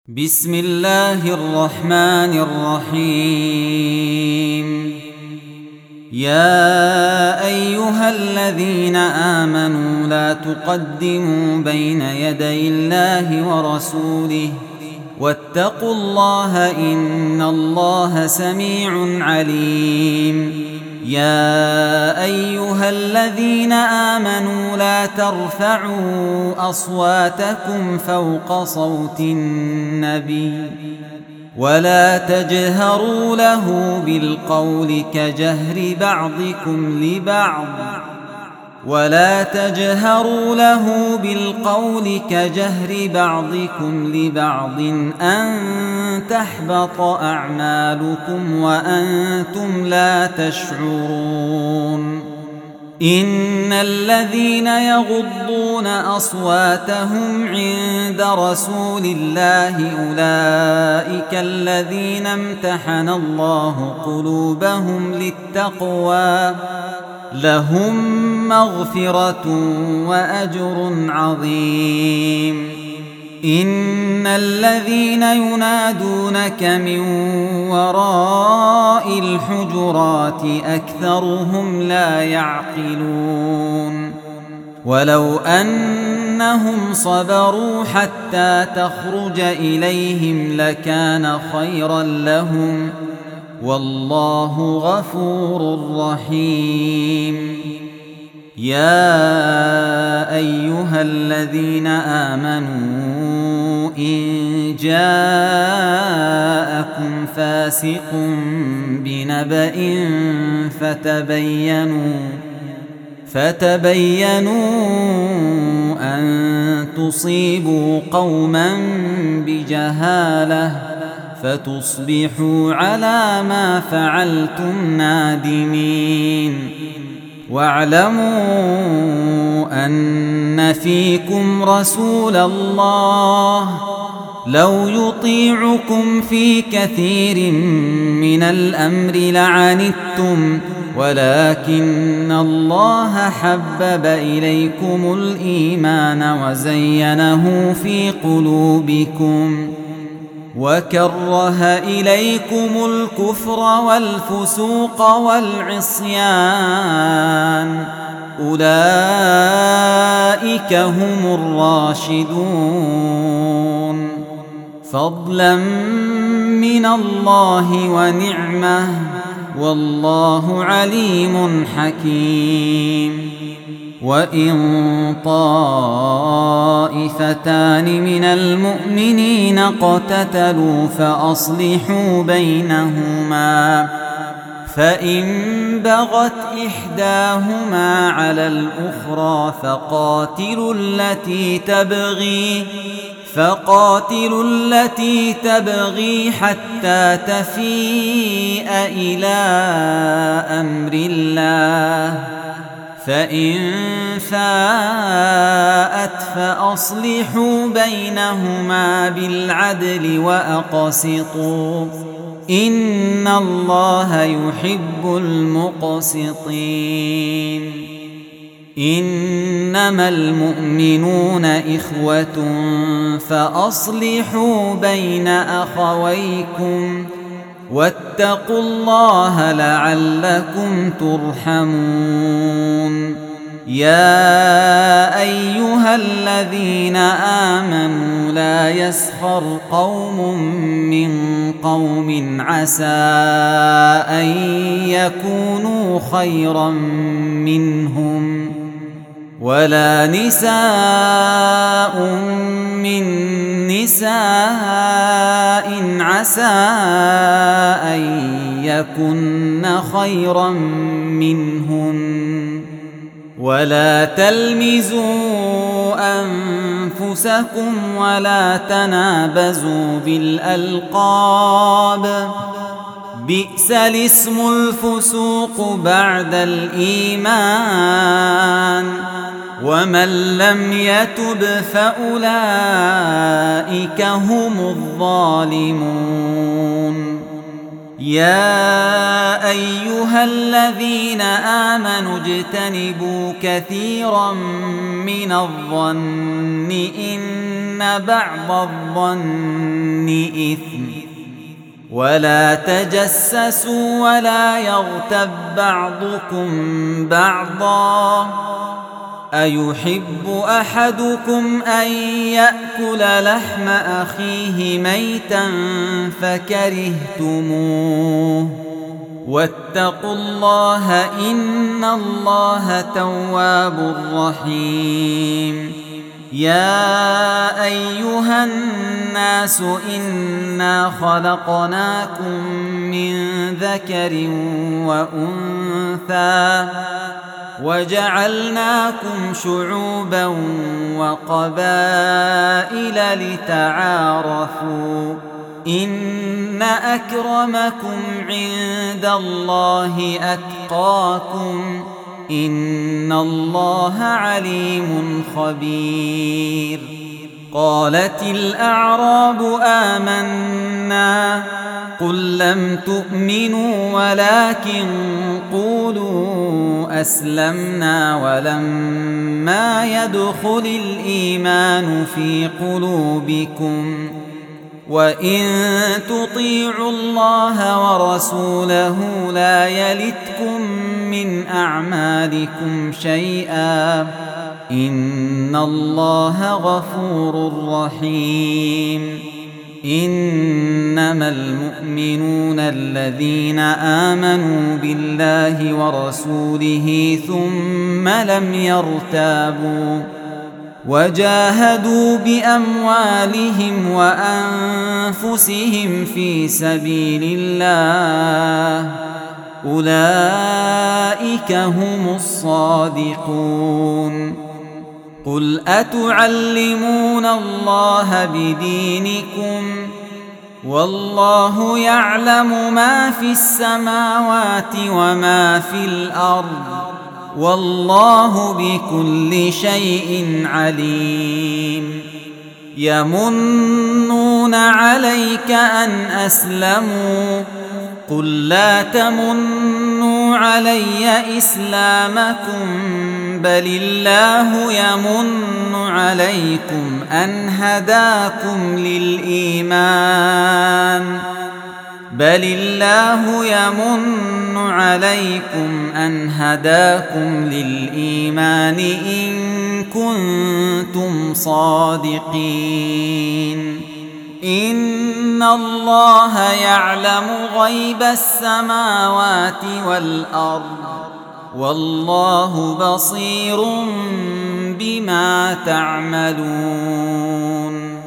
بسم الله الرحمن الرحيم. يا أيها الذين آمنوا لا تقدموا بين يدي الله ورسوله واتقوا الله إن الله سميع عليم. يا أيها الذين آمنوا لا ترفعوا أصواتكم فوق صوت النبي ولا تجهروا له بالقول كجهر بعضكم لبعض أن تحبط أعمالكم وأنتم لا تشعرون. إن الذين يغضون أصواتهم عند رسول الله أولئك الذين امتحن الله قلوبهم للتقوى لهم مغفرة وأجر عظيم. إن الذين ينادونك من وراء الحجرات أكثرهم لا يعقلون. ولو أنهم صبروا حتى تخرج إليهم لكان خيرا لهم والله غفور رحيم. يا أيها الذين آمنوا إن جاءكم فاسق بنبأ فتبينوا أن تصيبوا قوما بجهالة فتصبحوا على ما فعلتم نادمين. واعلموا أن فيكم رسول الله لو يطيعكم في كثير من الأمر لعنتم ولكن الله حبب إليكم الإيمان وزينه في قلوبكم وكره إليكم الكفر والفسوق والعصيان أولئك هم الراشدون فضلا من الله ونعمة والله عليم حكيم. وإن طائفتان من المؤمنين اقتتلوا فأصلحوا بينهما فإن بغت إحداهما على الأخرى فقاتلوا التي تبغي حتى تفيء إلى أمر الله فإن فاءت فأصلحوا بينهما بالعدل وأقسطوا إن الله يحب المقسطين. إنما المؤمنون إخوة فأصلحوا بين أخويكم واتقوا الله لعلكم ترحمون. يا أيها الذين آمنوا لا يسخر قوم من قوم عسى أن يكونوا خيرا منهم ولا نساء من نساء عسى أن يكن خيرا منهن ولا تلمزوا أنفسكم ولا تنابزوا بالألقاب بئس الاسم الفسوق بعد الإيمان ومن لم يتب فأولئك هم الظالمون. يا أيها الذين آمنوا اجتنبوا كثيرا من الظن إن بعض الظن إثم ولا تجسسوا ولا يغتب بعضكم بعضا أيحب أحدكم أن يأكل لحم أخيه ميتا فكرهتموه واتقوا الله إن الله تواب رحيم يا أيها الناس إنا خلقناكم من ذكر وأنثى وجعلناكم شعوبا وقبائل لتعارفوا إن أكرمكم عند الله أتقاكم إن الله عليم خبير قالت الأعراب آمنا قل لم تؤمنوا ولكن قولوا أسلمنا ولما يدخل الإيمان في قلوبكم وإن تطيعوا الله ورسوله لا يلتكم من أعمالكم شيئا إن الله غفور رحيم إنما المؤمنون الذين آمنوا بالله ورسوله ثم لم يرتابوا وجاهدوا بأموالهم وأنفسهم في سبيل الله أولئك هم الصادقون قل أتعلمون الله بدينكم والله يعلم ما في السماوات وما في الأرض والله بكل شيء عليم يمنون عليك أن أسلموا قل لا تمنوا علي إسلامكم بل الله يمن عليكم أن هداكم للإيمان بل الله يمن عليكم أن هداكم للإيمان إن كنتم صادقين إن الله يعلم غيب السماوات والأرض والله بصير بما تعملون